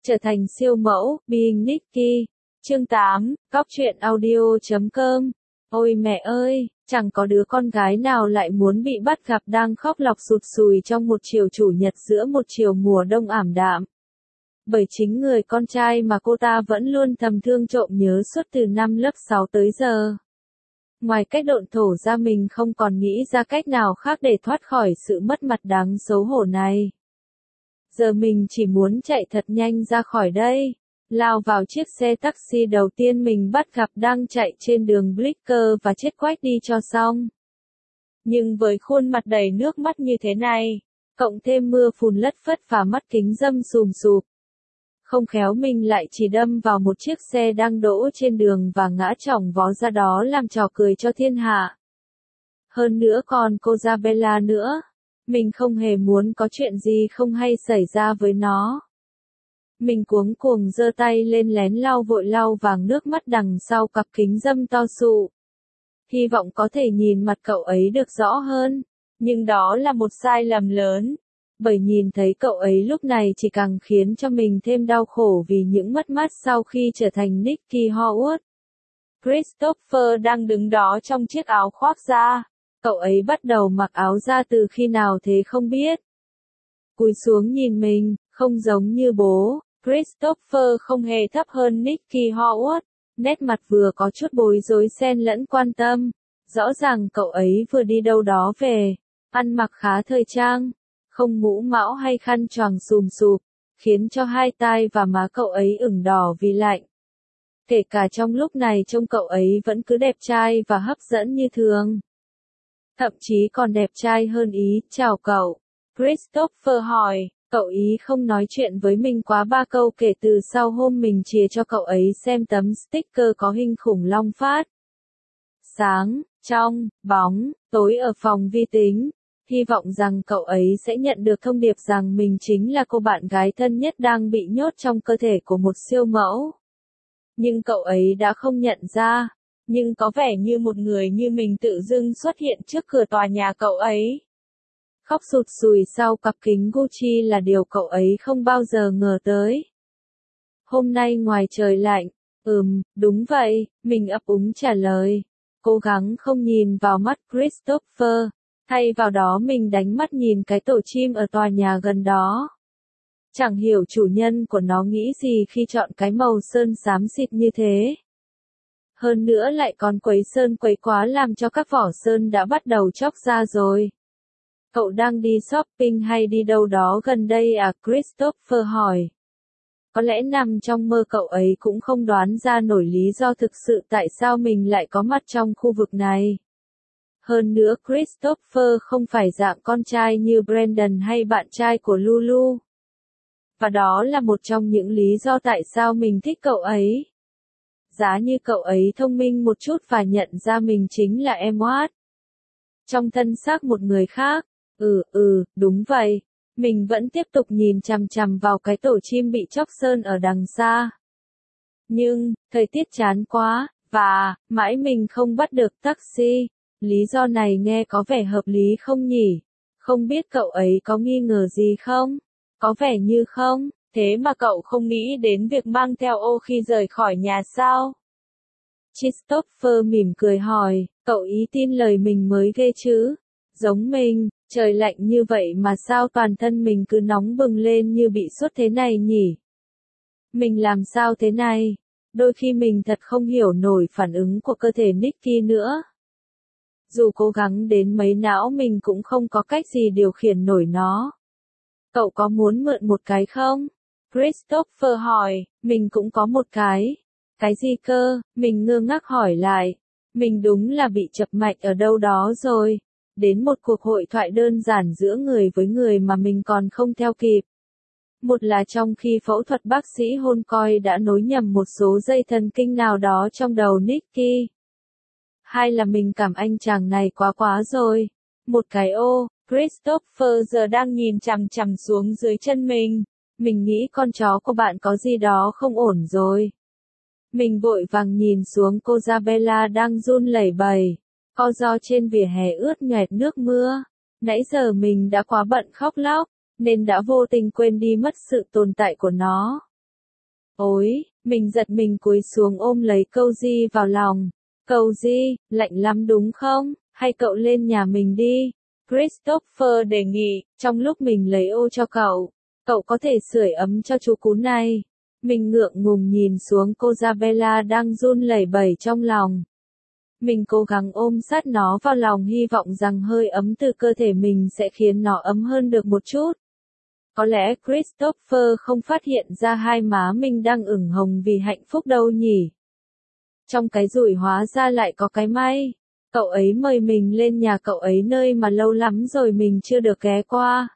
Trở thành siêu mẫu, Being Nikki. Chương 8, Cóc truyện audio.com. Ôi mẹ ơi, chẳng có đứa con gái nào lại muốn bị bắt gặp đang khóc lóc sụt sùi trong một chiều chủ nhật giữa một chiều mùa đông ảm đạm. Bởi chính người con trai mà cô ta vẫn luôn thầm thương trộm nhớ suốt từ năm lớp 6 tới giờ. Ngoài cách độn thổ ra mình không còn nghĩ ra cách nào khác để thoát khỏi sự mất mặt đáng xấu hổ này. Giờ mình chỉ muốn chạy thật nhanh ra khỏi đây, lao vào chiếc xe taxi đầu tiên mình bắt gặp đang chạy trên đường Blicker và chết quách đi cho xong. Nhưng với khuôn mặt đầy nước mắt như thế này, cộng thêm mưa phùn lất phất và mắt kính râm sùm sụp, không khéo mình lại chỉ đâm vào một chiếc xe đang đỗ trên đường và ngã chỏng vó ra đó làm trò cười cho thiên hạ. Hơn nữa còn cô Isabella nữa. Mình không hề muốn có chuyện gì không hay xảy ra với nó. Mình cuống cuồng giơ tay lên lén lau vội lau vàng nước mắt đằng sau cặp kính râm to sụ. Hy vọng có thể nhìn mặt cậu ấy được rõ hơn, nhưng đó là một sai lầm lớn. Bởi nhìn thấy cậu ấy lúc này chỉ càng khiến cho mình thêm đau khổ vì những mất mát sau khi trở thành Nikki Howard. Christopher đang đứng đó trong chiếc áo khoác da. Cậu ấy bắt đầu mặc áo da từ khi nào thế không biết. Cúi xuống nhìn mình, không giống như bố, Christopher không hề thấp hơn Nikki Howard. Nét mặt vừa có chút bối rối xen lẫn quan tâm. Rõ ràng cậu ấy vừa đi đâu đó về, ăn mặc khá thời trang, không mũ mão hay khăn choàng sùm sụp, khiến cho hai tai và má cậu ấy ửng đỏ vì lạnh. Kể cả trong lúc này trông cậu ấy vẫn cứ đẹp trai và hấp dẫn như thường. Thậm chí còn đẹp trai hơn ý. Chào cậu. Christopher hỏi, cậu ý không nói chuyện với mình quá 3 câu kể từ sau hôm mình chìa cho cậu ấy xem tấm sticker có hình khủng long phát. Sáng, trong, bóng, tối ở phòng vi tính. Hy vọng rằng cậu ấy sẽ nhận được thông điệp rằng mình chính là cô bạn gái thân nhất đang bị nhốt trong cơ thể của một siêu mẫu. Nhưng cậu ấy đã không nhận ra. Nhưng có vẻ như một người như mình tự dưng xuất hiện trước cửa tòa nhà cậu ấy. Khóc sụt sùi sau cặp kính Gucci là điều cậu ấy không bao giờ ngờ tới. Hôm nay ngoài trời lạnh. Đúng vậy, mình ấp úng trả lời. Cố gắng không nhìn vào mắt Christopher. Thay vào đó mình đánh mắt nhìn cái tổ chim ở tòa nhà gần đó. Chẳng hiểu chủ nhân của nó nghĩ gì khi chọn cái màu sơn xám xịt như thế. Hơn nữa lại còn quấy sơn quấy quá làm cho các vỏ sơn đã bắt đầu chóc ra rồi. Cậu đang đi shopping hay đi đâu đó gần đây à? Christopher hỏi. Có lẽ nằm trong mơ cậu ấy cũng không đoán ra nổi lý do thực sự tại sao mình lại có mặt trong khu vực này. Hơn nữa Christopher không phải dạng con trai như Brandon hay bạn trai của Lulu. Và đó là một trong những lý do tại sao mình thích cậu ấy. Giá như cậu ấy thông minh một chút và nhận ra mình chính là Edward. Trong thân xác một người khác. Đúng vậy. Mình vẫn tiếp tục nhìn chằm chằm vào cái tổ chim bị chóc sơn ở đằng xa. Nhưng, thời tiết chán quá, và, mãi mình không bắt được taxi. Lý do này nghe có vẻ hợp lý không nhỉ? Không biết cậu ấy có nghi ngờ gì không? Có vẻ như không. Thế mà cậu không nghĩ đến việc mang theo ô khi rời khỏi nhà sao? Christopher mỉm cười hỏi, cậu ý tin lời mình mới ghê chứ? Giống mình, trời lạnh như vậy mà sao toàn thân mình cứ nóng bừng lên như bị sốt thế này nhỉ? Mình làm sao thế này? Đôi khi mình thật không hiểu nổi phản ứng của cơ thể Nikki nữa. Dù cố gắng đến mấy não mình cũng không có cách gì điều khiển nổi nó. Cậu có muốn mượn một cái không? Christopher hỏi, mình cũng có một cái. Cái gì cơ? Mình ngơ ngác hỏi lại. Mình đúng là bị chập mạch ở đâu đó rồi. Đến một cuộc hội thoại đơn giản giữa người với người mà mình còn không theo kịp. Một là trong khi phẫu thuật bác sĩ hôn coi đã nối nhầm một số dây thần kinh nào đó trong đầu Nikki. Hai là mình cảm anh chàng này quá rồi. Một cái Christopher giờ đang nhìn chằm chằm xuống dưới chân mình. Mình nghĩ con chó của bạn có gì đó không ổn rồi. Mình vội vàng nhìn xuống cô Isabella đang run lẩy bẩy, co ro trên vỉa hè ướt nhoẻt nước mưa. Nãy giờ mình đã quá bận khóc lóc, nên đã vô tình quên đi mất sự tồn tại của nó. Ối, mình giật mình cúi xuống ôm lấy Cozy vào lòng. Cozy, lạnh lắm đúng không? Hay cậu lên nhà mình đi? Christopher đề nghị, trong lúc mình lấy ô cho cậu. Cậu có thể sưởi ấm cho chú cún này. Mình ngượng ngùng nhìn xuống cô Isabella đang run lẩy bẩy trong lòng. Mình cố gắng ôm sát nó vào lòng hy vọng rằng hơi ấm từ cơ thể mình sẽ khiến nó ấm hơn được một chút. Có lẽ Christopher không phát hiện ra hai má mình đang ửng hồng vì hạnh phúc đâu nhỉ. Trong cái rủi hóa ra lại có cái may. Cậu ấy mời mình lên nhà cậu ấy nơi mà lâu lắm rồi mình chưa được ghé qua.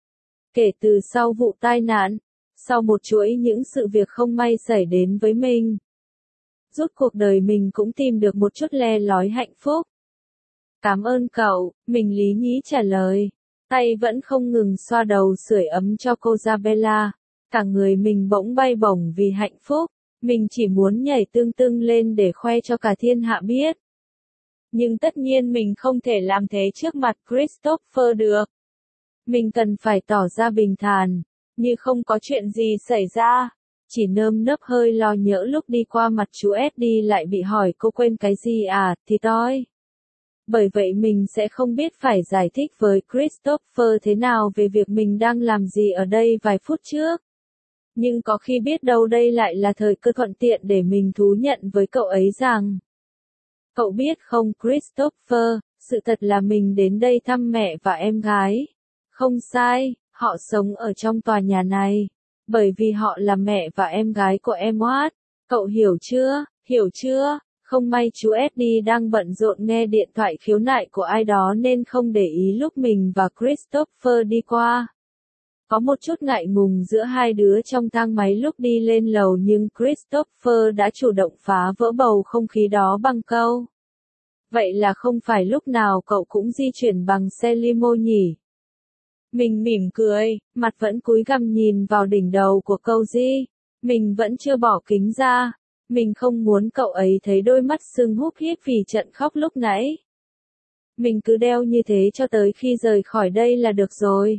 Kể từ sau vụ tai nạn, sau một chuỗi những sự việc không may xảy đến với mình, rốt cuộc đời mình cũng tìm được một chút le lói hạnh phúc. Cảm ơn cậu, mình lý nhí trả lời. Tay vẫn không ngừng xoa đầu sưởi ấm cho cô Isabella. Cả người mình bỗng bay bổng vì hạnh phúc. Mình chỉ muốn nhảy tưng tưng lên để khoe cho cả thiên hạ biết. Nhưng tất nhiên mình không thể làm thế trước mặt Christopher được. Mình cần phải tỏ ra bình thản, như không có chuyện gì xảy ra. Chỉ nơm nớp hơi lo nhỡ lúc đi qua mặt chú Eddie lại bị hỏi cô quên cái gì à, thì toi. Bởi vậy mình sẽ không biết phải giải thích với Christopher thế nào về việc mình đang làm gì ở đây vài phút trước. Nhưng có khi biết đâu đây lại là thời cơ thuận tiện để mình thú nhận với cậu ấy rằng. Cậu biết không Christopher, sự thật là mình đến đây thăm mẹ và em gái. Không sai, họ sống ở trong tòa nhà này. Bởi vì họ là mẹ và em gái của Edward. Cậu hiểu chưa, hiểu chưa? Không may chú Eddie đang bận rộn nghe điện thoại khiếu nại của ai đó nên không để ý lúc mình và Christopher đi qua. Có một chút ngại ngùng giữa hai đứa trong thang máy lúc đi lên lầu nhưng Christopher đã chủ động phá vỡ bầu không khí đó bằng câu. Vậy là không phải lúc nào cậu cũng di chuyển bằng xe limo nhỉ? Mình mỉm cười, mặt vẫn cúi gằm nhìn vào đỉnh đầu của Cozy. Mình vẫn chưa bỏ kính ra. Mình không muốn cậu ấy thấy đôi mắt sưng húp híp vì trận khóc lúc nãy. Mình cứ đeo như thế cho tới khi rời khỏi đây là được rồi.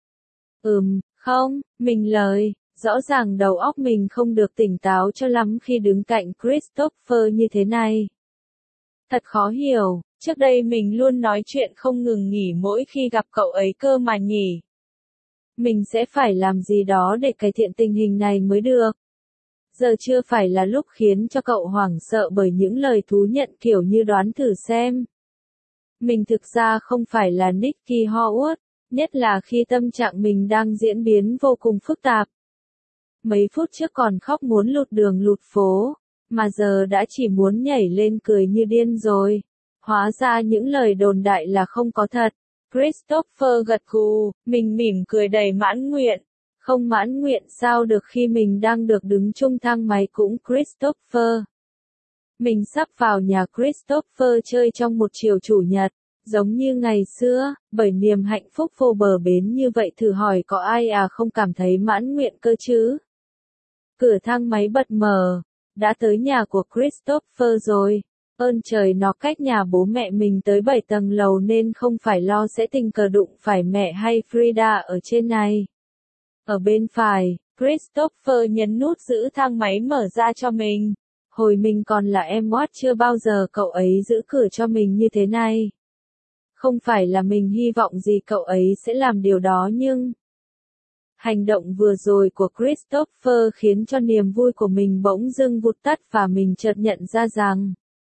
Không, mình lời, rõ ràng đầu óc mình không được tỉnh táo cho lắm khi đứng cạnh Christopher như thế này. Thật khó hiểu, trước đây mình luôn nói chuyện không ngừng nghỉ mỗi khi gặp cậu ấy cơ mà nhỉ. Mình sẽ phải làm gì đó để cải thiện tình hình này mới được. Giờ chưa phải là lúc khiến cho cậu hoảng sợ bởi những lời thú nhận kiểu như đoán thử xem. Mình thực ra không phải là Nicky Howard, nhất là khi tâm trạng mình đang diễn biến vô cùng phức tạp. Mấy phút trước còn khóc muốn lụt đường lụt phố, mà giờ đã chỉ muốn nhảy lên cười như điên rồi. Hóa ra những lời đồn đại là không có thật. Christopher gật gù, mình mỉm cười đầy mãn nguyện. Không mãn nguyện sao được khi mình đang được đứng chung thang máy cũng Christopher. Mình sắp vào nhà Christopher chơi trong một chiều chủ nhật, giống như ngày xưa, bởi niềm hạnh phúc vô bờ bến như vậy thử hỏi có ai không cảm thấy mãn nguyện cơ chứ? Cửa thang máy bật mở, đã tới nhà của Christopher rồi. Ơn trời nó cách nhà bố mẹ mình tới 7 tầng lầu nên không phải lo sẽ tình cờ đụng phải mẹ hay Frida ở trên này. Ở bên phải, Christopher nhấn nút giữ thang máy mở ra cho mình. Hồi mình còn là em Watt chưa bao giờ cậu ấy giữ cửa cho mình như thế này. Không phải là mình hy vọng gì cậu ấy sẽ làm điều đó nhưng... Hành động vừa rồi của Christopher khiến cho niềm vui của mình bỗng dưng vụt tắt và mình chợt nhận ra rằng...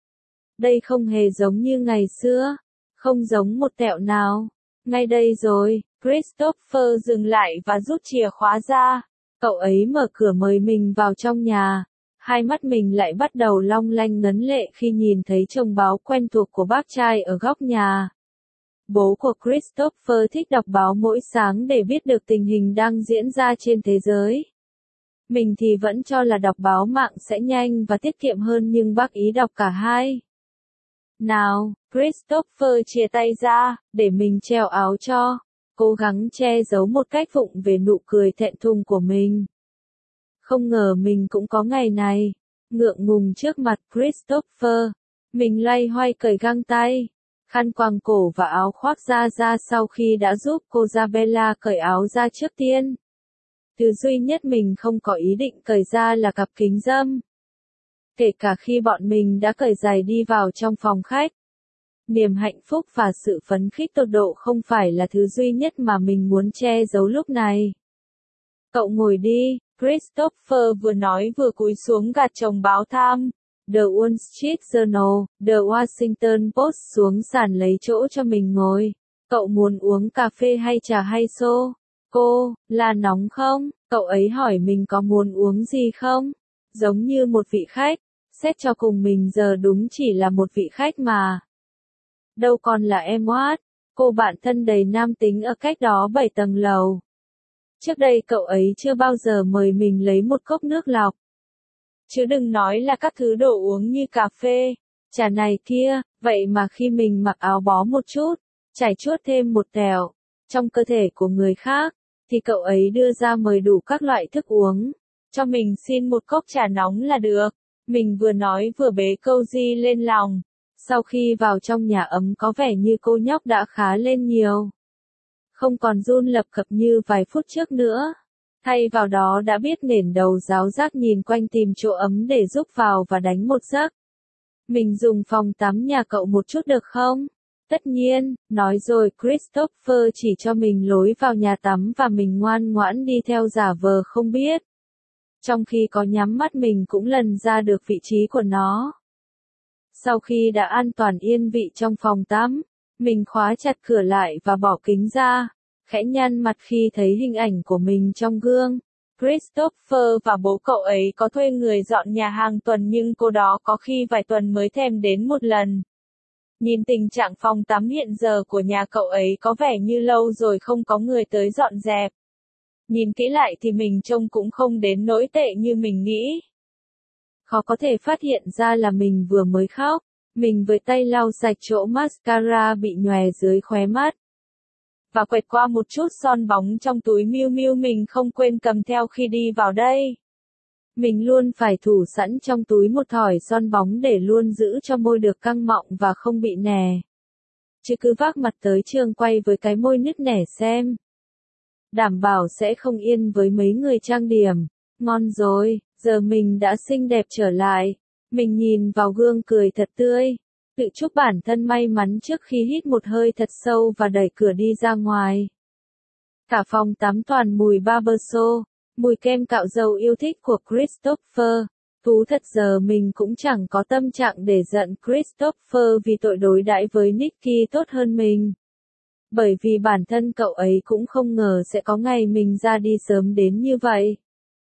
Đây không hề giống như ngày xưa, không giống một tẹo nào. Ngay đây rồi, Christopher dừng lại và rút chìa khóa ra. Cậu ấy mở cửa mời mình vào trong nhà. Hai mắt mình lại bắt đầu long lanh ngấn lệ khi nhìn thấy chồng báo quen thuộc của bác trai ở góc nhà. Bố của Christopher thích đọc báo mỗi sáng để biết được tình hình đang diễn ra trên thế giới. Mình thì vẫn cho là đọc báo mạng sẽ nhanh và tiết kiệm hơn nhưng bác ý đọc cả hai. Nào, Christopher chia tay ra, để mình treo áo cho, cố gắng che giấu một cách vụng về nụ cười thẹn thùng của mình. Không ngờ mình cũng có ngày này, ngượng ngùng trước mặt Christopher. Mình loay hoay cởi găng tay, khăn quàng cổ và áo khoác ra sau khi đã giúp cô Isabella cởi áo ra trước tiên. Thứ duy nhất mình không có ý định cởi ra là cặp kính râm. Kể cả khi bọn mình đã cởi giày đi vào trong phòng khách. Niềm hạnh phúc và sự phấn khích tột độ không phải là thứ duy nhất mà mình muốn che giấu lúc này. Cậu ngồi đi, Christopher vừa nói vừa cúi xuống gạt chồng báo Time, The Wall Street Journal, The Washington Post xuống sàn lấy chỗ cho mình ngồi. Cậu muốn uống cà phê hay trà hay xô? Cô, là nóng không? Cậu ấy hỏi mình có muốn uống gì không? Giống như một vị khách, xét cho cùng mình giờ đúng chỉ là một vị khách mà. Đâu còn là em Watt, cô bạn thân đầy nam tính ở cách đó 7 tầng lầu. Trước đây cậu ấy chưa bao giờ mời mình lấy một cốc nước lọc. Chứ đừng nói là các thứ đồ uống như cà phê, trà này kia, vậy mà khi mình mặc áo bó một chút, chảy chuốt thêm một tẹo trong cơ thể của người khác, thì cậu ấy đưa ra mời đủ các loại thức uống. Cho mình xin một cốc trà nóng là được. Mình vừa nói vừa bế Cozy lên lòng. Sau khi vào trong nhà ấm có vẻ như cô nhóc đã khá lên nhiều. Không còn run lập cập như vài phút trước nữa. Thay vào đó đã biết nền đầu ráo rác nhìn quanh tìm chỗ ấm để giúp vào và đánh một giấc. Mình dùng phòng tắm nhà cậu một chút được không? Tất nhiên, nói rồi Christopher chỉ cho mình lối vào nhà tắm và mình ngoan ngoãn đi theo giả vờ không biết. Trong khi có nhắm mắt mình cũng lần ra được vị trí của nó. Sau khi đã an toàn yên vị trong phòng tắm, mình khóa chặt cửa lại và bỏ kính ra, khẽ nhăn mặt khi thấy hình ảnh của mình trong gương. Christopher và bố cậu ấy có thuê người dọn nhà hàng tuần nhưng cô đó có khi vài tuần mới thèm đến một lần. Nhìn tình trạng phòng tắm hiện giờ của nhà cậu ấy có vẻ như lâu rồi không có người tới dọn dẹp. Nhìn kỹ lại thì mình trông cũng không đến nỗi tệ như mình nghĩ. Khó có thể phát hiện ra là mình vừa mới khóc. Mình với tay lau sạch chỗ mascara bị nhòe dưới khóe mắt. Và quẹt qua một chút son bóng trong túi Miu Miu mình không quên cầm theo khi đi vào đây. Mình luôn phải thủ sẵn trong túi một thỏi son bóng để luôn giữ cho môi được căng mọng và không bị nẻ. Chứ cứ vác mặt tới trường quay với cái môi nứt nẻ xem. Đảm bảo sẽ không yên với mấy người trang điểm. Ngon rồi, giờ mình đã xinh đẹp trở lại. Mình nhìn vào gương cười thật tươi. Tự chúc bản thân may mắn trước khi hít một hơi thật sâu và đẩy cửa đi ra ngoài. Cả phòng tắm toàn mùi Barbershop, mùi kem cạo râu yêu thích của Christopher. Thú thật giờ mình cũng chẳng có tâm trạng để giận Christopher vì tội đối đãi với Nicky tốt hơn mình. Bởi vì bản thân cậu ấy cũng không ngờ sẽ có ngày mình ra đi sớm đến như vậy.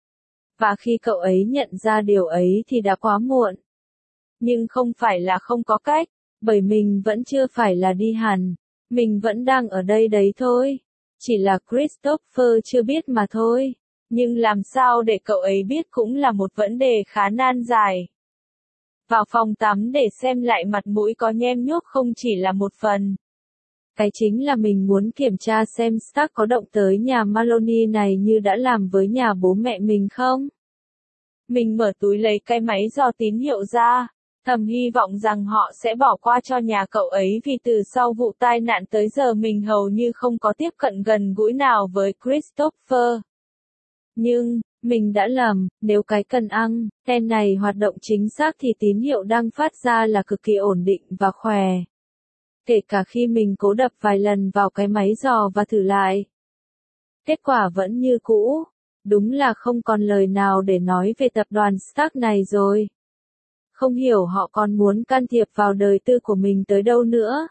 Và khi cậu ấy nhận ra điều ấy thì đã quá muộn. Nhưng không phải là không có cách, bởi mình vẫn chưa phải là đi hẳn. Mình vẫn đang ở đây đấy thôi. Chỉ là Christopher chưa biết mà thôi. Nhưng làm sao để cậu ấy biết cũng là một vấn đề khá nan giải. Vào phòng tắm để xem lại mặt mũi có nhem nhuốc không chỉ là một phần. Cái chính là mình muốn kiểm tra xem Stark có động tới nhà Maloney này như đã làm với nhà bố mẹ mình không. Mình mở túi lấy cái máy dò tín hiệu ra, thầm hy vọng rằng họ sẽ bỏ qua cho nhà cậu ấy vì từ sau vụ tai nạn tới giờ mình hầu như không có tiếp cận gần gũi nào với Christopher. Nhưng, mình đã lầm, nếu cái cần anten này hoạt động chính xác thì tín hiệu đang phát ra là cực kỳ ổn định và khỏe. Kể cả khi mình cố đập vài lần vào cái máy dò và thử lại. Kết quả vẫn như cũ. Đúng là không còn lời nào để nói về tập đoàn Stark này rồi. Không hiểu họ còn muốn can thiệp vào đời tư của mình tới đâu nữa.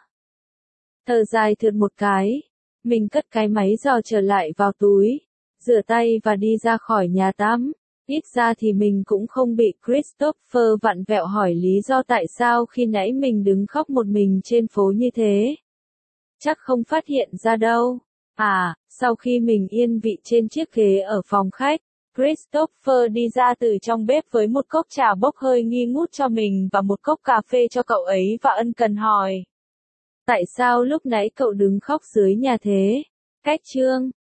Thở dài thượt một cái. Mình cất cái máy dò trở lại vào túi. Rửa tay và đi ra khỏi nhà tắm. Ít ra thì mình cũng không bị Christopher vặn vẹo hỏi lý do tại sao khi nãy mình đứng khóc một mình trên phố như thế. Chắc không phát hiện ra đâu. À, sau khi mình yên vị trên chiếc ghế ở phòng khách, Christopher đi ra từ trong bếp với một cốc trà bốc hơi nghi ngút cho mình và một cốc cà phê cho cậu ấy và ân cần hỏi. Tại sao lúc nãy cậu đứng khóc dưới nhà thế? Cách chương